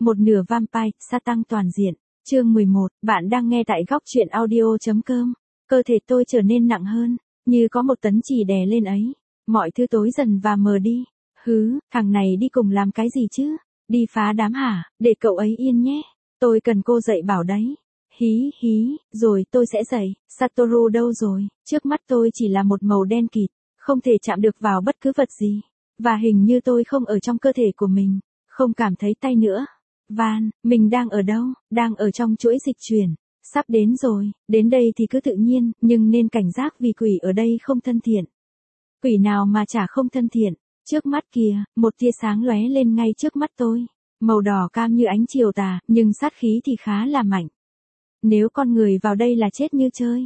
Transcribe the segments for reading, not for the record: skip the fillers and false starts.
Một nửa vampire, sa tăng toàn diện. Chương 11, bạn đang nghe tại góc truyện audio.com. Cơ thể tôi trở nên nặng hơn, như có một tấn chì đè lên ấy. Mọi thứ tối dần và mờ đi. Thằng này đi cùng làm cái gì chứ? Đi phá đám hả? Để cậu ấy yên nhé. Tôi cần cô dạy bảo đấy. Hí, rồi tôi sẽ dạy. Satoru đâu rồi? Trước mắt tôi chỉ là một màu đen kịt, không thể chạm được vào bất cứ vật gì. Và hình như tôi không ở trong cơ thể của mình, không cảm thấy tay nữa. Van, mình đang ở đâu? Đang ở trong chuỗi dịch chuyển. Sắp đến rồi, đến đây thì cứ tự nhiên, nhưng nên cảnh giác vì quỷ ở đây không thân thiện. Quỷ nào mà chả không thân thiện. Trước mắt kìa, một tia sáng lóe lên ngay trước mắt tôi. Màu đỏ cam như ánh chiều tà, nhưng sát khí thì khá là mạnh. Nếu con người vào đây là chết như chơi.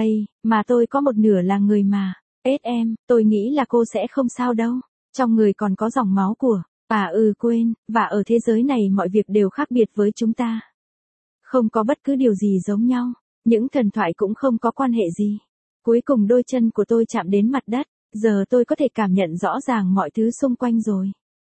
Mà tôi có một nửa là người mà. Em, tôi nghĩ là cô sẽ không sao đâu. Trong người còn có dòng máu của. Quên, và ở thế giới này mọi việc đều khác biệt với chúng ta. Không có bất cứ điều gì giống nhau, những thần thoại cũng không có quan hệ gì. Cuối cùng đôi chân của tôi chạm đến mặt đất, giờ tôi có thể cảm nhận rõ ràng mọi thứ xung quanh rồi.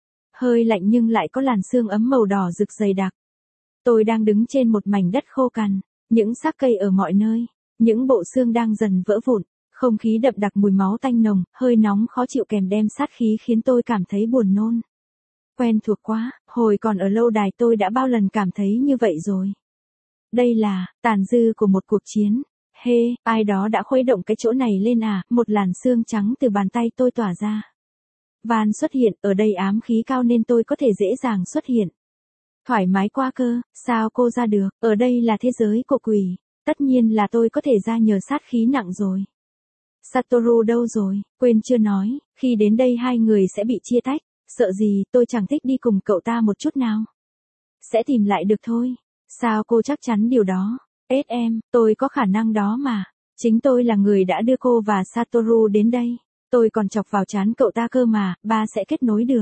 Hơi lạnh nhưng lại có làn sương ấm màu đỏ rực dày đặc. Tôi đang đứng trên một mảnh đất khô cằn, những xác cây ở mọi nơi, những bộ xương đang dần vỡ vụn, không khí đậm đặc mùi máu tanh nồng, hơi nóng khó chịu kèm đem sát khí khiến tôi cảm thấy buồn nôn. Quen thuộc quá, hồi còn ở lâu đài tôi đã bao lần cảm thấy như vậy rồi. Đây là tàn dư của một cuộc chiến. Ai đó đã khuấy động cái chỗ này lên à? Một làn sương trắng từ bàn tay tôi tỏa ra. Van xuất hiện, ở đây ám khí cao nên tôi có thể dễ dàng xuất hiện. Thoải mái quá cơ, sao cô ra được? Ở đây là thế giới của quỷ, tất nhiên là tôi có thể ra nhờ sát khí nặng rồi. Satoru đâu rồi? Quên chưa nói, khi đến đây hai người sẽ bị chia tách. Sợ gì, tôi chẳng thích đi cùng cậu ta một chút nào. Sẽ tìm lại được thôi. Sao cô chắc chắn điều đó? Em, tôi có khả năng đó mà. Chính tôi là người đã đưa cô và Satoru đến đây. Tôi còn chọc vào trán cậu ta cơ mà, ba sẽ kết nối được.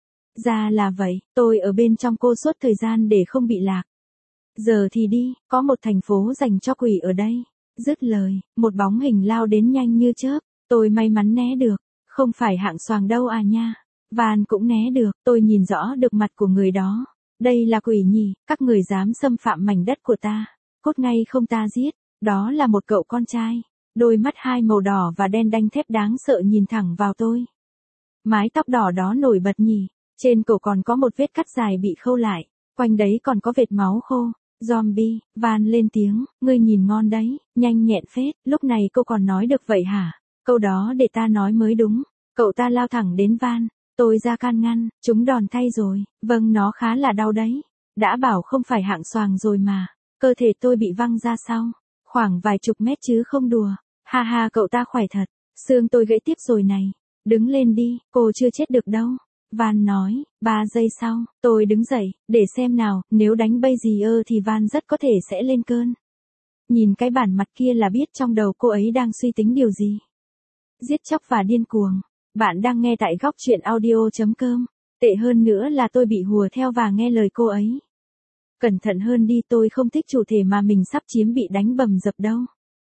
Ra là vậy, tôi ở bên trong cô suốt thời gian để không bị lạc. Giờ thì đi, có một thành phố dành cho quỷ ở đây. Dứt lời, một bóng hình lao đến nhanh như chớp. Tôi may mắn né được, không phải hạng xoàng đâu à nha. Van cũng né được, tôi nhìn rõ được mặt của người đó. Đây là quỷ nhỉ, các người dám xâm phạm mảnh đất của ta. Cốt ngay không ta giết, đó là một cậu con trai. Đôi mắt hai màu đỏ và đen đanh thép đáng sợ nhìn thẳng vào tôi. Mái tóc đỏ đó nổi bật nhỉ, trên cổ còn có một vết cắt dài bị khâu lại, quanh đấy còn có vệt máu khô. Zombie, Van lên tiếng, ngươi nhìn ngon đấy, nhanh nhẹn phết, lúc này cô còn nói được vậy hả? Câu đó để ta nói mới đúng. Cậu ta lao thẳng đến Van. Tôi ra can ngăn, chúng đòn thay rồi, vâng nó khá là đau đấy. Đã bảo không phải hạng xoàng rồi mà, cơ thể tôi bị văng ra sau, khoảng vài chục mét chứ không đùa. Ha cậu ta khỏe thật, xương tôi gãy tiếp rồi này. Đứng lên đi, cô chưa chết được đâu. Van nói, 3 giây sau, tôi đứng dậy, để xem nào, nếu đánh bây gì thì Van rất có thể sẽ lên cơn. Nhìn cái bản mặt kia là biết trong đầu cô ấy đang suy tính điều gì. Giết chóc và điên cuồng. Bạn đang nghe tại góc truyện audio.com. Tệ hơn nữa là tôi bị hùa theo và nghe lời cô ấy. Cẩn thận hơn đi, tôi không thích chủ thể mà mình sắp chiếm bị đánh bầm dập đâu.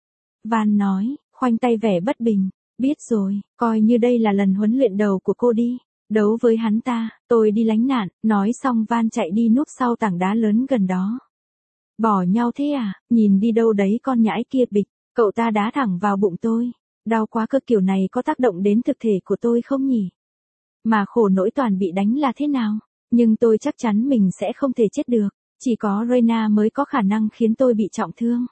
Van nói, khoanh tay vẻ bất bình. Biết rồi, coi như đây là lần huấn luyện đầu của cô đi. Đấu với hắn ta, tôi đi lánh nạn. Nói xong Van chạy đi núp sau tảng đá lớn gần đó. Bỏ nhau thế à? Nhìn đi đâu đấy con nhãi kia bịch. Cậu ta đá thẳng vào bụng tôi. Đau quá cơ, kiểu này có tác động đến thực thể của tôi không nhỉ? Mà khổ nỗi toàn bị đánh là thế nào? Nhưng tôi chắc chắn mình sẽ không thể chết được. Chỉ có Reina mới có khả năng khiến tôi bị trọng thương.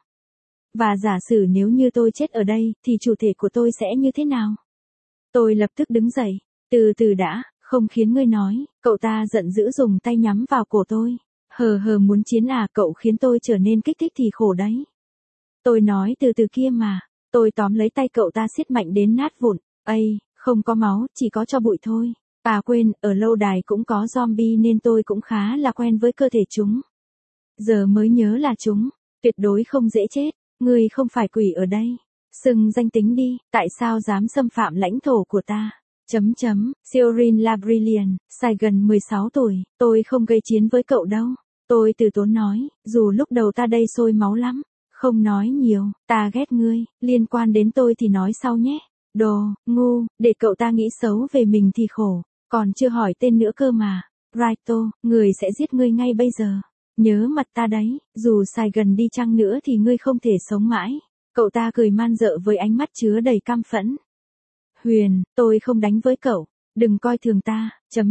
Và giả sử nếu như tôi chết ở đây, thì chủ thể của tôi sẽ như thế nào? Tôi lập tức đứng dậy. Từ từ đã, không khiến ngươi nói. Cậu ta giận dữ dùng tay nhắm vào cổ tôi. Muốn chiến à? Cậu khiến tôi trở nên kích thích thì khổ đấy. Tôi nói từ từ kia mà. Tôi tóm lấy tay cậu ta siết mạnh đến nát vụn. Không có máu, chỉ có tro bụi thôi. Quên, ở lâu đài cũng có zombie nên tôi cũng khá là quen với cơ thể chúng. Giờ mới nhớ là chúng tuyệt đối không dễ chết. Ngươi không phải quỷ ở đây. Xưng danh tính đi, tại sao dám xâm phạm lãnh thổ của ta? Siorin Labrillion, Saigon 16 tuổi, tôi không gây chiến với cậu đâu. Tôi từ tốn nói, dù lúc đầu ta đây sôi máu lắm. Không nói nhiều, ta ghét ngươi, liên quan đến tôi thì nói sau nhé. Đồ, ngu, để cậu ta nghĩ xấu về mình thì khổ, còn chưa hỏi tên nữa cơ mà. Raito, người sẽ giết ngươi ngay bây giờ. Nhớ mặt ta đấy, dù Sài Gần đi chăng nữa thì ngươi không thể sống mãi. Cậu ta cười man dợ với ánh mắt chứa đầy căm phẫn. Huyền, tôi không đánh với cậu. Đừng coi thường ta,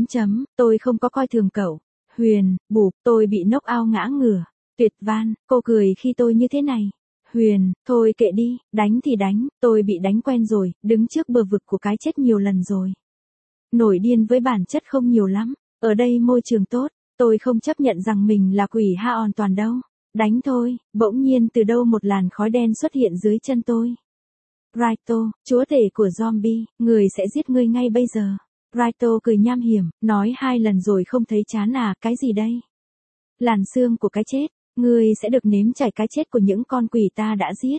tôi không có coi thường cậu. Huyền, bụp, tôi bị knock out ngã ngửa. Tuyệt Van, cô cười khi tôi như thế này. Huyền, thôi kệ đi, đánh thì đánh, tôi bị đánh quen rồi, đứng trước bờ vực của cái chết nhiều lần rồi. Nổi điên với bản chất không nhiều lắm, ở đây môi trường tốt, tôi không chấp nhận rằng mình là quỷ ha hoàn toàn đâu. Đánh thôi, bỗng nhiên từ đâu một làn khói đen xuất hiện dưới chân tôi. Raito, chúa tể của zombie, người sẽ giết ngươi ngay bây giờ. Raito cười nham hiểm, nói 2 lần rồi không thấy chán à, cái gì đây? Làn xương của cái chết, ngươi sẽ được nếm trải cái chết của những con quỷ ta đã giết.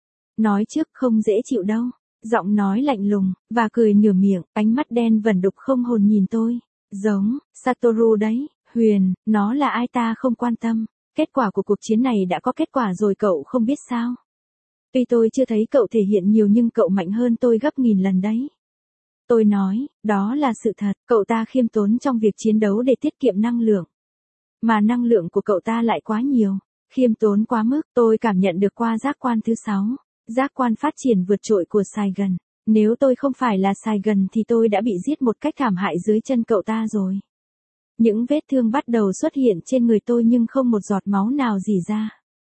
Nói trước không dễ chịu đâu. Giọng nói lạnh lùng, và cười nửa miệng, ánh mắt đen vẩn đục không hồn nhìn tôi. Giống, Satoru đấy, Huyền, nó là ai ta không quan tâm. Kết quả của cuộc chiến này đã có kết quả rồi cậu không biết sao. Tuy tôi chưa thấy cậu thể hiện nhiều nhưng cậu mạnh hơn tôi gấp nghìn lần đấy. Tôi nói, đó là sự thật, cậu ta khiêm tốn trong việc chiến đấu để tiết kiệm năng lượng. Mà năng lượng của cậu ta lại quá nhiều, khiêm tốn quá mức, tôi cảm nhận được qua giác quan thứ 6. Giác quan phát triển vượt trội của Sài Gần. Nếu tôi không phải là Sài Gần thì tôi đã bị giết một cách thảm hại dưới chân cậu ta rồi. Những vết thương bắt đầu xuất hiện trên người tôi nhưng không một giọt máu nào rỉ ra.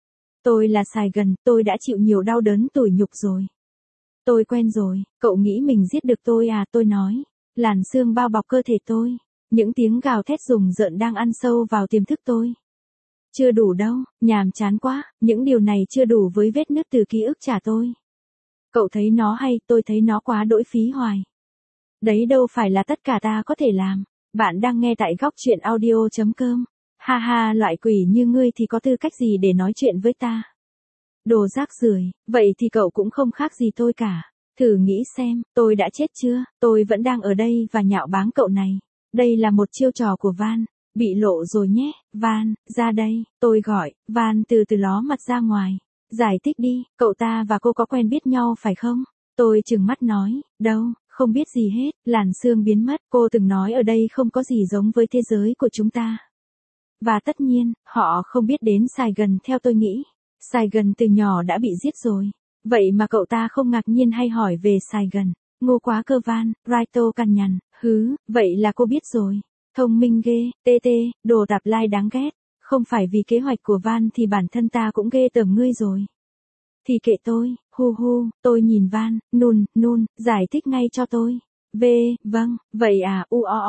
Tôi là Sài Gần, tôi đã chịu nhiều đau đớn tủi nhục rồi. Tôi quen rồi, cậu nghĩ mình giết được tôi à, tôi nói. Làn xương bao bọc cơ thể tôi. Những tiếng gào thét rùng rợn đang ăn sâu vào tiềm thức tôi. Chưa đủ đâu, nhàm chán quá, những điều này chưa đủ với vết nứt từ ký ức trả tôi. Cậu thấy nó hay, tôi thấy nó quá đỗi phí hoài. Đấy đâu phải là tất cả ta có thể làm. Bạn đang nghe tại góc truyện audio.com. Ha ha, loại quỷ như ngươi thì có tư cách gì để nói chuyện với ta? Đồ rác rưởi, vậy thì cậu cũng không khác gì tôi cả. Thử nghĩ xem, tôi đã chết chưa, tôi vẫn đang ở đây và nhạo báng cậu này. Đây là một chiêu trò của Van. Bị lộ rồi nhé, Van, ra đây, tôi gọi. Van từ từ ló mặt ra ngoài. Giải thích đi, cậu ta và cô có quen biết nhau phải không? Tôi trừng mắt nói, đâu, không biết gì hết, làn xương biến mất, cô từng nói ở đây không có gì giống với thế giới của chúng ta. Và tất nhiên, họ không biết đến Sài Gần theo tôi nghĩ. Sài Gần từ nhỏ đã bị giết rồi. Vậy mà cậu ta không ngạc nhiên hay hỏi về Sài Gần. Ngô quá cơ Van, Raito cằn nhằn, vậy là cô biết rồi. Thông minh ghê, đồ tạp lai đáng ghét. Không phải vì kế hoạch của Van thì bản thân ta cũng ghê tởm ngươi rồi. Thì kệ tôi, tôi nhìn Van, giải thích ngay cho tôi. Vâng, vậy à,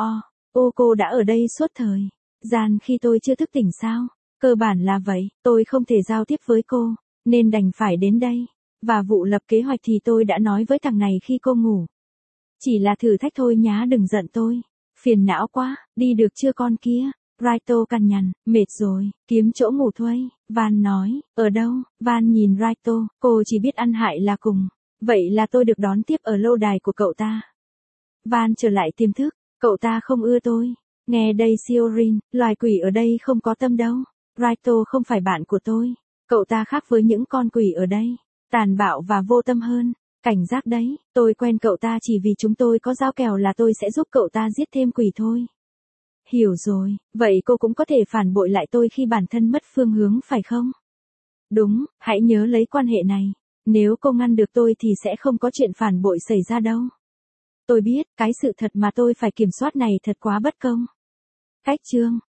cô đã ở đây suốt thời gian khi tôi chưa thức tỉnh sao? Cơ bản là vậy, tôi không thể giao tiếp với cô, nên đành phải đến đây. Và vụ lập kế hoạch thì tôi đã nói với thằng này khi cô ngủ. Chỉ là thử thách thôi nhá, đừng giận tôi. Phiền não quá, đi được chưa con kia? Raito cằn nhằn, mệt rồi, kiếm chỗ ngủ thôi. Van nói, ở đâu? Van nhìn Raito, cô chỉ biết ăn hại là cùng. Vậy là tôi được đón tiếp ở lâu đài của cậu ta. Van trở lại tiềm thức, cậu ta không ưa tôi. Nghe đây Siorin, loài quỷ ở đây không có tâm đâu. Raito không phải bạn của tôi. Cậu ta khác với những con quỷ ở đây. Tàn bạo và vô tâm hơn. Cảnh giác đấy, tôi quen cậu ta chỉ vì chúng tôi có giao kèo là tôi sẽ giúp cậu ta giết thêm quỷ thôi. Hiểu rồi, vậy cô cũng có thể phản bội lại tôi khi bản thân mất phương hướng phải không? Đúng, hãy nhớ lấy quan hệ này. Nếu cô ngăn được tôi thì sẽ không có chuyện phản bội xảy ra đâu. Tôi biết, cái sự thật mà tôi phải kiểm soát này thật quá bất công. Cách chương